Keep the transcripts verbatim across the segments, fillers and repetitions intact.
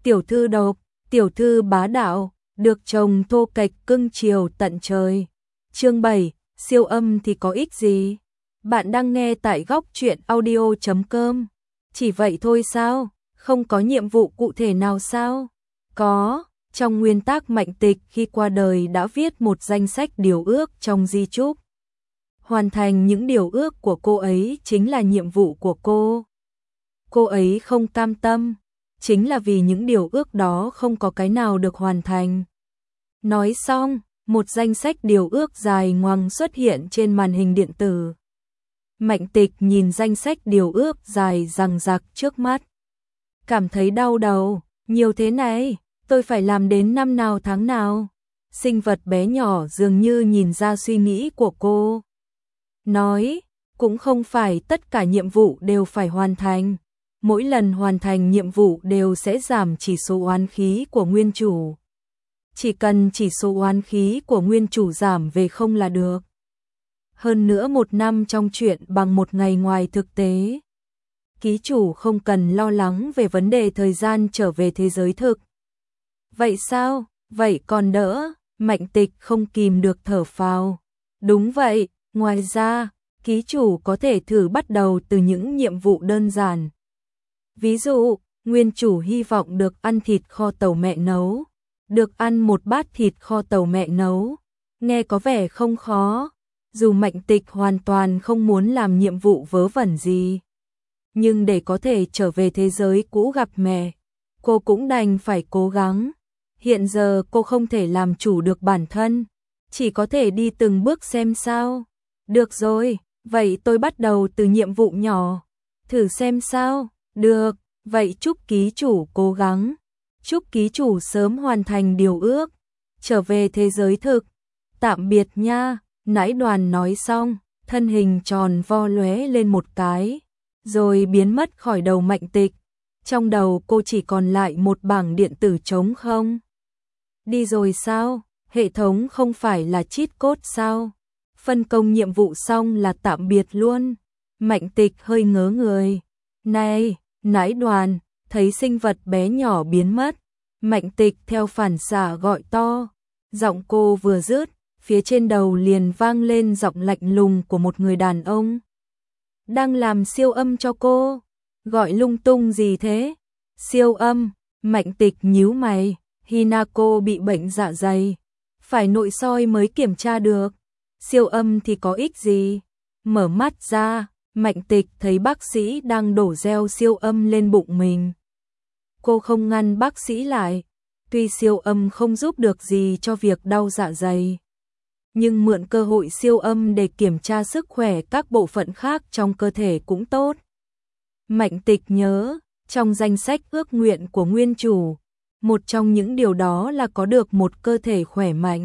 tiểu thư độc, tiểu thư bá đạo, được chồng thô kệch cưng chiều tận trời. Chương bảy, siêu âm thì có ích gì? Bạn đang nghe tại góc truyện audio chấm com. Chỉ vậy thôi sao? Không có nhiệm vụ cụ thể nào sao? Có, trong nguyên tắc Mạnh Tịch khi qua đời đã viết một danh sách điều ước trong di chúc. Hoàn thành những điều ước của cô ấy chính là nhiệm vụ của cô. Cô ấy không cam tâm, chính là vì những điều ước đó không có cái nào được hoàn thành. Nói xong, một danh sách điều ước dài ngoằng xuất hiện trên màn hình điện tử. Mạnh Tịch nhìn danh sách điều ước dài dằng dặc trước mắt. Cảm thấy đau đầu, nhiều thế này, tôi phải làm đến năm nào tháng nào? Sinh vật bé nhỏ dường như nhìn ra suy nghĩ của cô. Nói, cũng không phải tất cả nhiệm vụ đều phải hoàn thành. Mỗi lần hoàn thành nhiệm vụ đều sẽ giảm chỉ số oán khí của nguyên chủ. Chỉ cần chỉ số oán khí của nguyên chủ giảm về không là được. Hơn nữa một năm trong truyện bằng một ngày ngoài thực tế. Ký chủ không cần lo lắng về vấn đề thời gian trở về thế giới thực. Vậy sao? Vậy còn đỡ, Mạnh Tịch không kìm được thở phào. Đúng vậy, ngoài ra, ký chủ có thể thử bắt đầu từ những nhiệm vụ đơn giản. Ví dụ, nguyên chủ hy vọng được ăn thịt kho tàu mẹ nấu. Được ăn một bát thịt kho tàu mẹ nấu. Nghe có vẻ không khó. Dù Mạnh Tịch hoàn toàn không muốn làm nhiệm vụ vớ vẩn gì. Nhưng để có thể trở về thế giới cũ gặp mẹ, cô cũng đành phải cố gắng. Hiện giờ cô không thể làm chủ được bản thân, chỉ có thể đi từng bước xem sao. Được rồi, vậy tôi bắt đầu từ nhiệm vụ nhỏ. Thử xem sao, được, vậy chúc ký chủ cố gắng. Chúc ký chủ sớm hoàn thành điều ước, trở về thế giới thực. Tạm biệt nha, nãi đoàn nói xong, thân hình tròn vo lóe lên một cái, rồi biến mất khỏi đầu Mạnh Tịch. Trong đầu cô chỉ còn lại một bảng điện tử trống không. Đi rồi sao? Hệ thống không phải là cheat code sao? Phân công nhiệm vụ xong là tạm biệt luôn. Mạnh Tịch hơi ngớ người. Này, nãi đoàn, thấy sinh vật bé nhỏ biến mất. Mạnh Tịch theo phản xạ gọi to. Giọng cô vừa dứt, phía trên đầu liền vang lên giọng lạnh lùng của một người đàn ông. Đang làm siêu âm cho cô. Gọi lung tung gì thế? Siêu âm, Mạnh Tịch nhíu mày. Hinako bị bệnh dạ dày, phải nội soi mới kiểm tra được. Siêu âm thì có ích gì? Mở mắt ra, Mạnh Tịch thấy bác sĩ đang đổ gel siêu âm lên bụng mình. Cô không ngăn bác sĩ lại, tuy siêu âm không giúp được gì cho việc đau dạ dày, nhưng mượn cơ hội siêu âm để kiểm tra sức khỏe các bộ phận khác trong cơ thể cũng tốt. Mạnh Tịch nhớ, trong danh sách ước nguyện của nguyên chủ, một trong những điều đó là có được một cơ thể khỏe mạnh.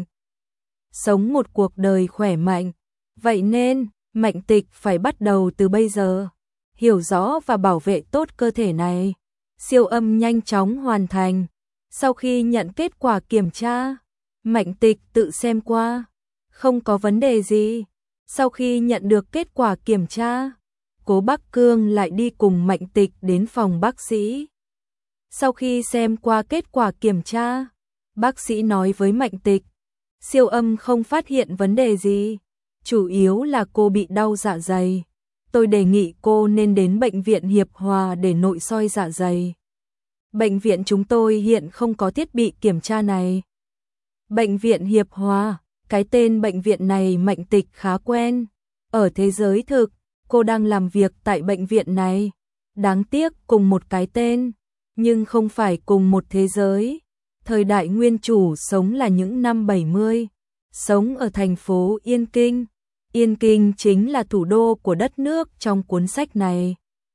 Sống một cuộc đời khỏe mạnh. Vậy nên, Mạnh Tịch phải bắt đầu từ bây giờ. Hiểu rõ và bảo vệ tốt cơ thể này. Siêu âm nhanh chóng hoàn thành. Sau khi nhận kết quả kiểm tra, Mạnh Tịch tự xem qua. Không có vấn đề gì. Sau khi nhận được kết quả kiểm tra, Cố Bắc Cương lại đi cùng Mạnh Tịch đến phòng bác sĩ. Sau khi xem qua kết quả kiểm tra, bác sĩ nói với Mạnh Tịch, siêu âm không phát hiện vấn đề gì, chủ yếu là cô bị đau dạ dày. Tôi đề nghị cô nên đến bệnh viện Hiệp Hòa để nội soi dạ dày. Bệnh viện chúng tôi hiện không có thiết bị kiểm tra này. Bệnh viện Hiệp Hòa, cái tên bệnh viện này Mạnh Tịch khá quen. Ở thế giới thực, cô đang làm việc tại bệnh viện này. Đáng tiếc cùng một cái tên, nhưng không phải cùng một thế giới. Thời đại nguyên chủ sống là những năm bảy mươi, sống ở thành phố Yên Kinh. Yên Kinh chính là thủ đô của đất nước trong cuốn sách này.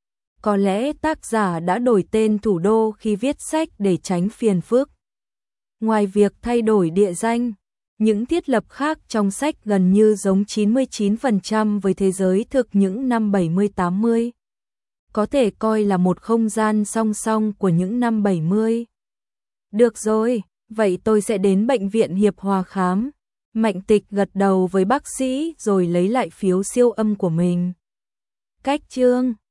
Có lẽ tác giả đã đổi tên thủ đô khi viết sách để tránh phiền phức. Ngoài việc thay đổi địa danh, những thiết lập khác trong sách gần như giống chín mươi chín phần trăm với thế giới thực những năm bảy mươi tám mươi. Có thể coi là một không gian song song của những năm bảy mươi. Được rồi, vậy tôi sẽ đến bệnh viện Hiệp Hòa khám. Mạnh Tịch gật đầu với bác sĩ rồi lấy lại phiếu siêu âm của mình. Cách chương